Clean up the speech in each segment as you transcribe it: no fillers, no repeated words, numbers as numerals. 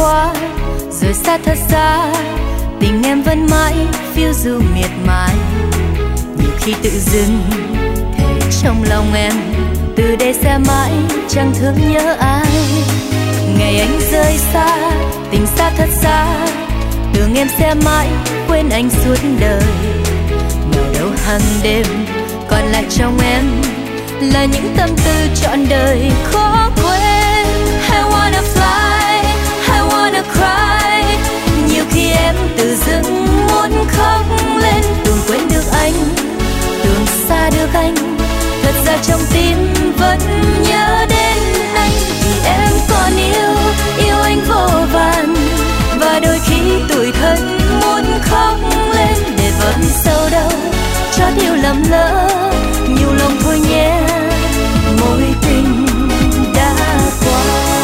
qua rồi xa thật xa, tình em vẫn mãi phiêu du miệt mài. Nhiều khi tự dưng thế trong lòng em, từ đây sẽ mãi chẳng thương nhớ ai. Ngày anh rơi xa, tình xa thật xa, tưởng em sẽ mãi quên anh suốt đời. Nào đâu hàng đêm còn lại trong em là những tâm tư trọn đời khó quên. I wanna fly, I wanna cry. Nhiều khi em tự dưng muốn khóc lên, tưởng quên được anh, tưởng xa được anh, thật ra trong tim vẫn nhớ đến anh. Vì em còn yêu anh vô vàn, và đôi khi tủi thân muốn khóc lên để vẫn sâu đâu chót yêu lầm lỡ. Nhiều lòng thôi nhé, mối tình đã qua.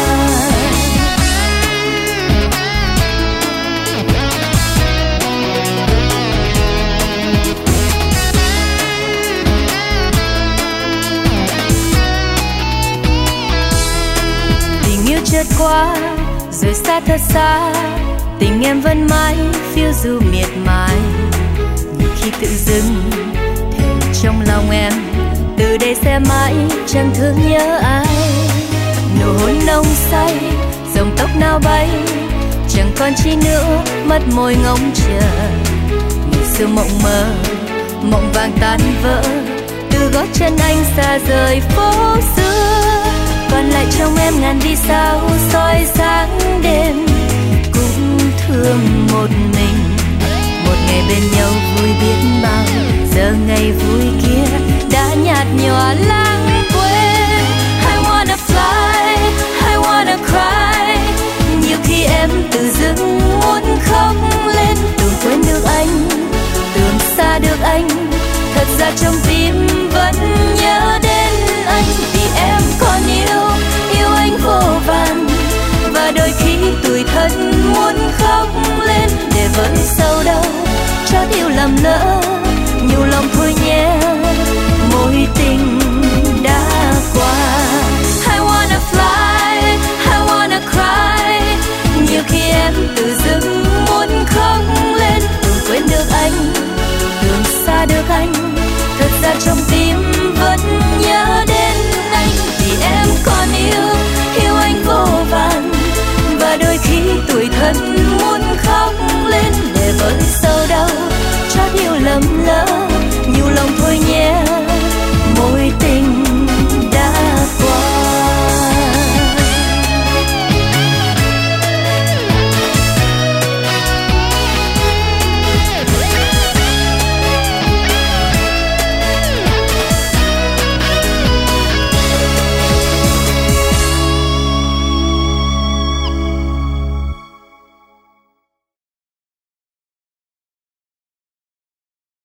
Tình yêu chợt qua rồi xa thật xa, tình em vẫn mãi phiêu du miệt mài. Nhiều khi tự dưng thề trong lòng em, từ đây sẽ mãi chẳng thương nhớ ai. Nụ hôn nồng say, dòng tóc nào bay, chẳng còn chi nữa mất môi ngóng chờ. Ngày xưa mộng mơ, mộng vàng tan vỡ, từ gót chân anh xa rời phố xưa. Còn lại trong em ngàn vì sao soi sáng đêm, cũng thương một mình. Một ngày bên nhau vui biết bao, giờ ngày vui kia đã nhạt nhòa lãng quên. I wanna fly, I wanna cry. Nhiều khi em tự dưng muốn khóc lên, tưởng quên được anh, tưởng xa được anh, thật ra trong tim vẫn nhớ đến anh. Vì em còn yêu anh vô vàn, và đôi khi tủi